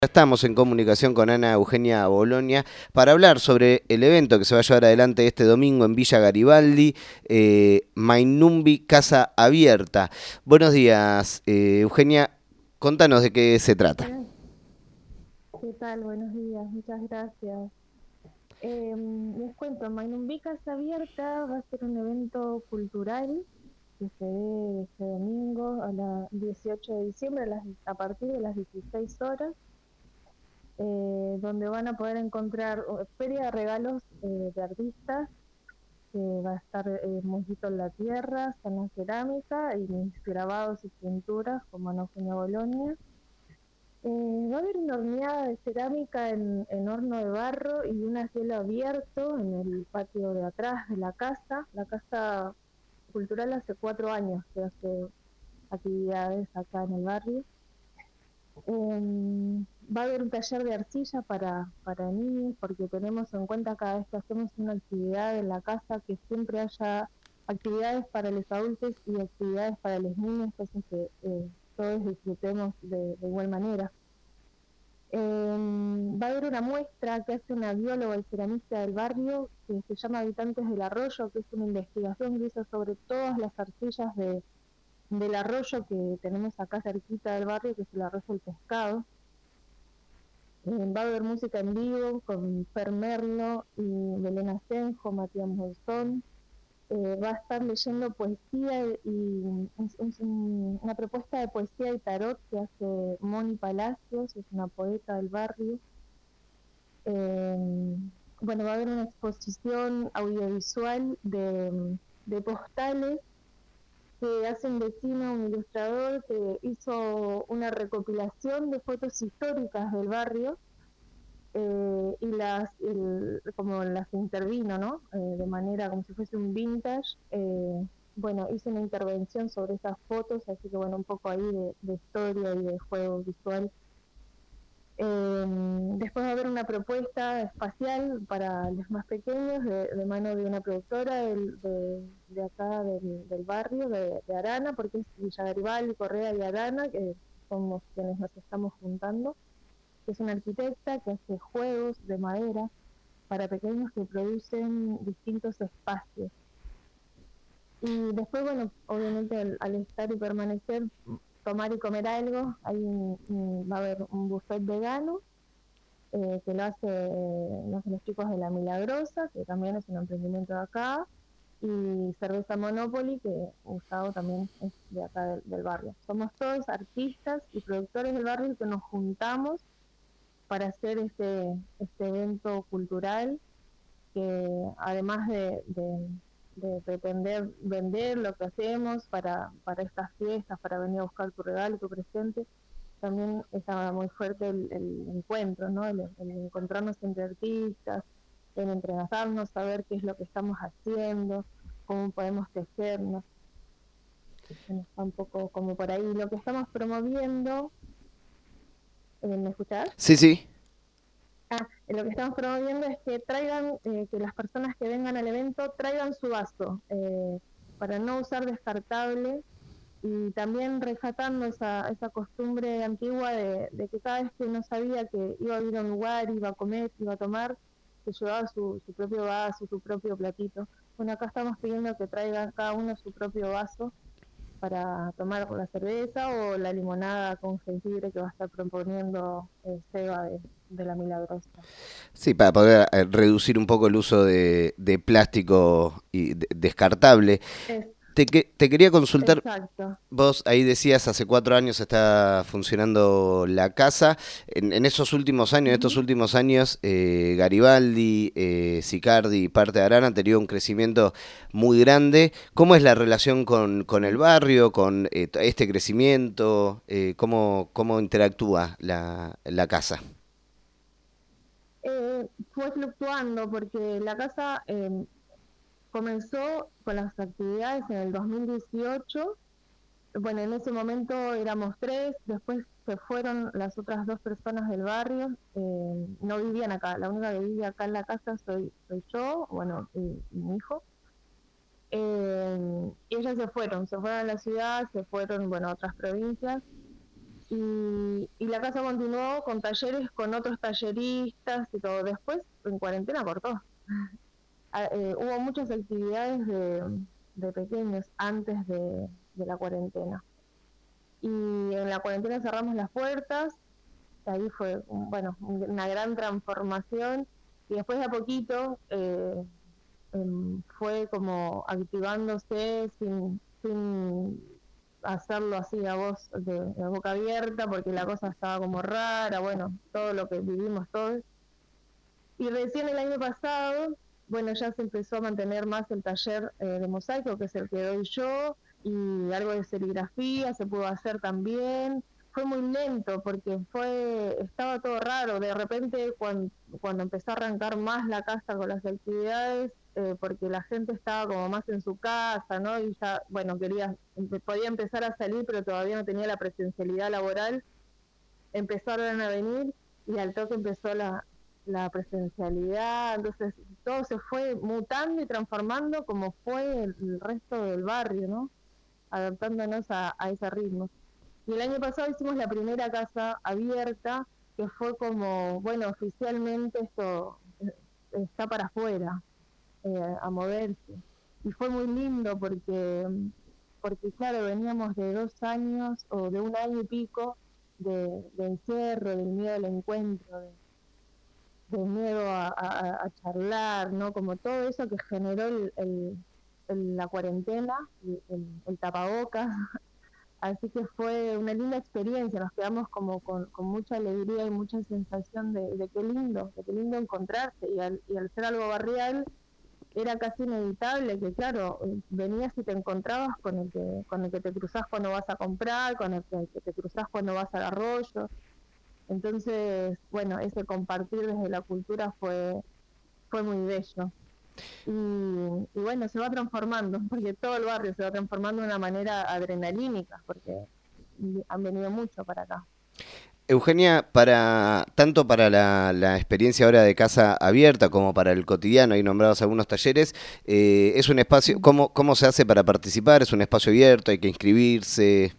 Estamos en comunicación con Ana Eugenia Bolonia para hablar sobre el evento que se va a llevar adelante este domingo en Villa Garibaldi, Mainumbi Casa Abierta. Buenos días, Eugenia, contanos de qué se trata. Buenas, ¿qué tal? Buenos días, muchas gracias. Les cuento, Magnum Casa Abierta va a ser un evento cultural que se ve este domingo a las 18 de diciembre a partir de las 16 horas, donde van a poder encontrar feria de regalos de artistas, que va a estar Mojito en la Tierra, Sana Cerámica y mis grabados y pinturas como Ana Eugenia Bolonia. Va a haber una horneada de cerámica en horno de barro y un cielo abierto en el patio de atrás de la casa. La casa cultural hace 4 años que hace actividades acá en el barrio. Va a haber un taller de arcilla para niños, porque tenemos en cuenta cada vez que hacemos una actividad en la casa que siempre haya actividades para los adultos y actividades para los niños, cosas que todos disfrutemos de igual manera. Va a haber una muestra que hace una bióloga y ceramista del barrio que se llama Habitantes del Arroyo, que es una investigación que hizo sobre todas las arcillas del arroyo que tenemos acá cerquita del barrio, que es el arroyo del pescado. Va a haber música en vivo con Fer Merlo y Belén Asenjo, Matías Monzón. Va a estar leyendo poesía y una propuesta de poesía y tarot que hace Moni Palacios, es una poeta del barrio. Bueno, va a haber una exposición audiovisual de postales que hace un vecino, un ilustrador, que hizo una recopilación de fotos históricas del barrio, como las intervino, ¿no? De manera como si fuese un vintage. Bueno, hizo una intervención sobre esas fotos, así que bueno, un poco ahí de historia y de juego visual. Después va a haber una propuesta espacial para los más pequeños de mano de una productora de acá del barrio, de Arana, porque es Villa Garibaldi, Correa y Arana, que somos quienes nos estamos juntando, que es una arquitecta que hace juegos de madera para pequeños que producen distintos espacios. Y después, bueno, obviamente al estar y permanecer, tomar y comer algo, va a haber un buffet vegano, que lo hacen los chicos de La Milagrosa, que también es un emprendimiento de acá, y Cerveza Monopoly, que Gustavo también es de acá del barrio. Somos todos artistas y productores del barrio que nos juntamos para hacer este evento cultural, que además de pretender vender lo que hacemos para estas fiestas, para venir a buscar tu regalo, tu presente, también estaba muy fuerte el encuentro, ¿no? El encontrarnos entre artistas, el entrelazarnos, saber qué es lo que estamos haciendo, cómo podemos tejernos. Está un poco como por ahí. Lo que estamos promoviendo, ¿me escuchás? Sí, sí. Lo que estamos promoviendo es que traigan, que las personas que vengan al evento traigan su vaso, para no usar descartable, y también rescatando esa costumbre antigua de que cada vez que uno sabía que iba a ir a un lugar, iba a comer, iba a tomar, se llevaba su propio vaso, su propio platito. Bueno, acá estamos pidiendo que traigan cada uno su propio vaso para tomar la cerveza o la limonada con jengibre que va a estar proponiendo Seba de La Milagrosa. Sí, para poder reducir un poco el uso de plástico y descartable. Es, Te quería consultar. exacto. Vos ahí decías, hace 4 años está funcionando la casa. En esos últimos años, Uh-huh. Garibaldi, Sicardi y parte de Arana han tenido un crecimiento muy grande. ¿Cómo es la relación con el Sí. barrio, con este crecimiento? ¿Cómo interactúa la casa? Fue fluctuando porque la casa comenzó con las actividades en el 2018. Bueno, en ese momento éramos tres, después se fueron las otras dos personas del barrio, no vivían acá, la única que vive acá en la casa soy yo, bueno, y mi hijo. Y ellas se fueron a la ciudad, se fueron, bueno, a otras provincias, y la casa continuó con talleres, con otros talleristas y todo. Después, en cuarentena cortó. Hubo muchas actividades de pequeños antes de la cuarentena. Y en la cuarentena cerramos las puertas, ahí fue, bueno, una gran transformación. Y después de a poquito fue como activándose sin hacerlo así a voz de boca abierta, porque la cosa estaba como rara, bueno, todo lo que vivimos todos. Y recién el año pasado, bueno, ya se empezó a mantener más el taller de mosaico, que es el que doy yo, y algo de serigrafía se pudo hacer también. Fue muy lento porque estaba todo raro. De repente, cuando empezó a arrancar más la casa con las actividades, porque la gente estaba como más en su casa, ¿no? Y ya, bueno, podía empezar a salir, pero todavía no tenía la presencialidad laboral. Empezaron a venir y al toque empezó la presencialidad, entonces todo se fue mutando y transformando como fue el resto del barrio, ¿no? Adaptándonos a ese ritmo. Y el año pasado hicimos la primera casa abierta, que fue como, bueno, oficialmente esto está para afuera, a moverse. Y fue muy lindo porque claro, veníamos de 2 años o de un año y pico de encierro, del miedo al encuentro, del miedo a charlar, ¿no? Como todo eso que generó la cuarentena, el tapabocas. Así que fue una linda experiencia, nos quedamos como con mucha alegría y mucha sensación de qué lindo encontrarse. Y al ser algo barrial, era casi inevitable que, claro, venías y te encontrabas con el que te cruzás cuando vas a comprar, con el que te cruzás cuando vas al arroyo. Entonces, bueno, ese compartir desde la cultura fue muy bello. Y bueno, se va transformando, porque todo el barrio se va transformando de una manera adrenalínica, porque han venido mucho para acá. Eugenia, tanto para la experiencia ahora de casa abierta como para el cotidiano, ahí nombrados algunos talleres, es un espacio, ¿cómo se hace para participar? ¿Es un espacio abierto? ¿Hay que inscribirse?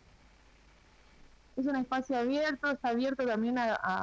Es un espacio abierto, está abierto también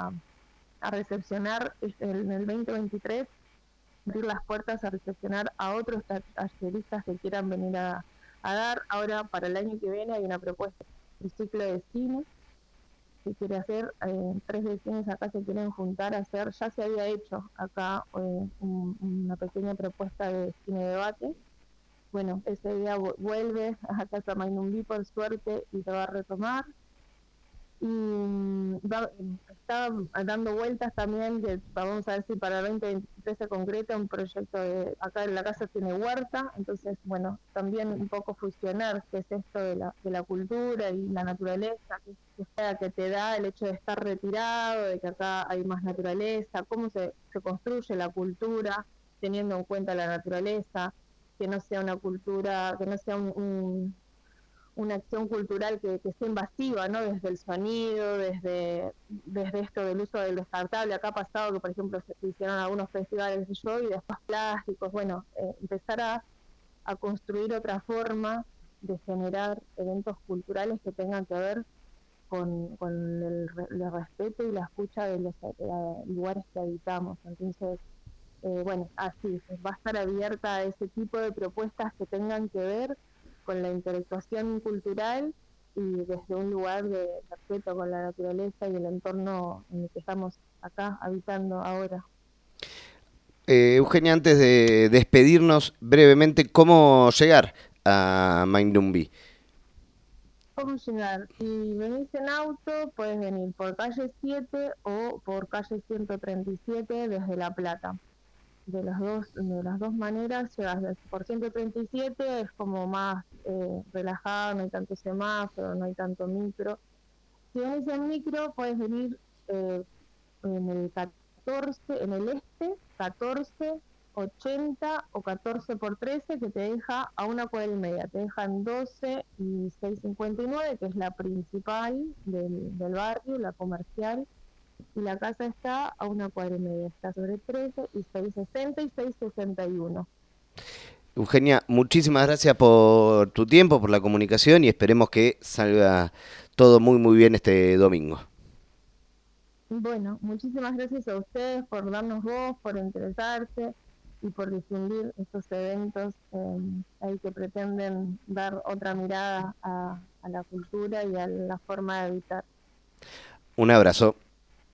a recepcionar en el 2023, abrir las puertas a recepcionar a otros talleristas que quieran venir a dar. Ahora, para el año que viene, hay una propuesta, un ciclo de cine que quiere hacer. 3 vecinos acá se quieren juntar a hacer, ya se había hecho acá una pequeña propuesta de cine debate. Bueno, ese día vuelve a Casa Mainumbí por suerte y se va a retomar. Y está dando vueltas también, que vamos a ver si para el 2023 se concreta un proyecto acá en la casa tiene huerta, entonces bueno, también un poco fusionar qué es esto de la cultura y la naturaleza, que te da el hecho de estar retirado, de que acá hay más naturaleza, cómo se construye la cultura teniendo en cuenta la naturaleza, que no sea una cultura, que no sea una acción cultural que sea invasiva, ¿no? Desde el sonido, desde esto del uso del descartable. Acá ha pasado que, por ejemplo, se hicieron algunos festivales de show y después plásticos. Bueno, empezar a construir otra forma de generar eventos culturales que tengan que ver con el respeto y la escucha de los lugares que habitamos. Entonces, bueno, así, va a estar abierta a ese tipo de propuestas que tengan que ver con la interactuación cultural y desde un lugar de respeto con la naturaleza y el entorno en el que estamos acá habitando ahora. Eugenia, antes de despedirnos brevemente, ¿cómo llegar a Mainumbi? ¿Cómo llegar? Si venís en auto, puedes venir por calle 7 o por calle 137 desde La Plata. De las dos maneras llegas. Por 137 es como más relajado, no hay tanto semáforo, no hay tanto micro. Si venís en micro, puedes venir en el 14, en el este, 14, 80 o 14 por 13, que te deja a una cuadra y media. Te dejan 12 y 659, que es la principal del barrio, la comercial. Y la casa está a una cuadra y media, está sobre 13 y 660 y 661. Eugenia, muchísimas gracias por tu tiempo, por la comunicación y esperemos que salga todo muy muy bien este domingo. Bueno, muchísimas gracias a ustedes por darnos voz, por interesarse y por difundir estos eventos ahí que pretenden dar otra mirada a la cultura y a la forma de habitar. Un abrazo.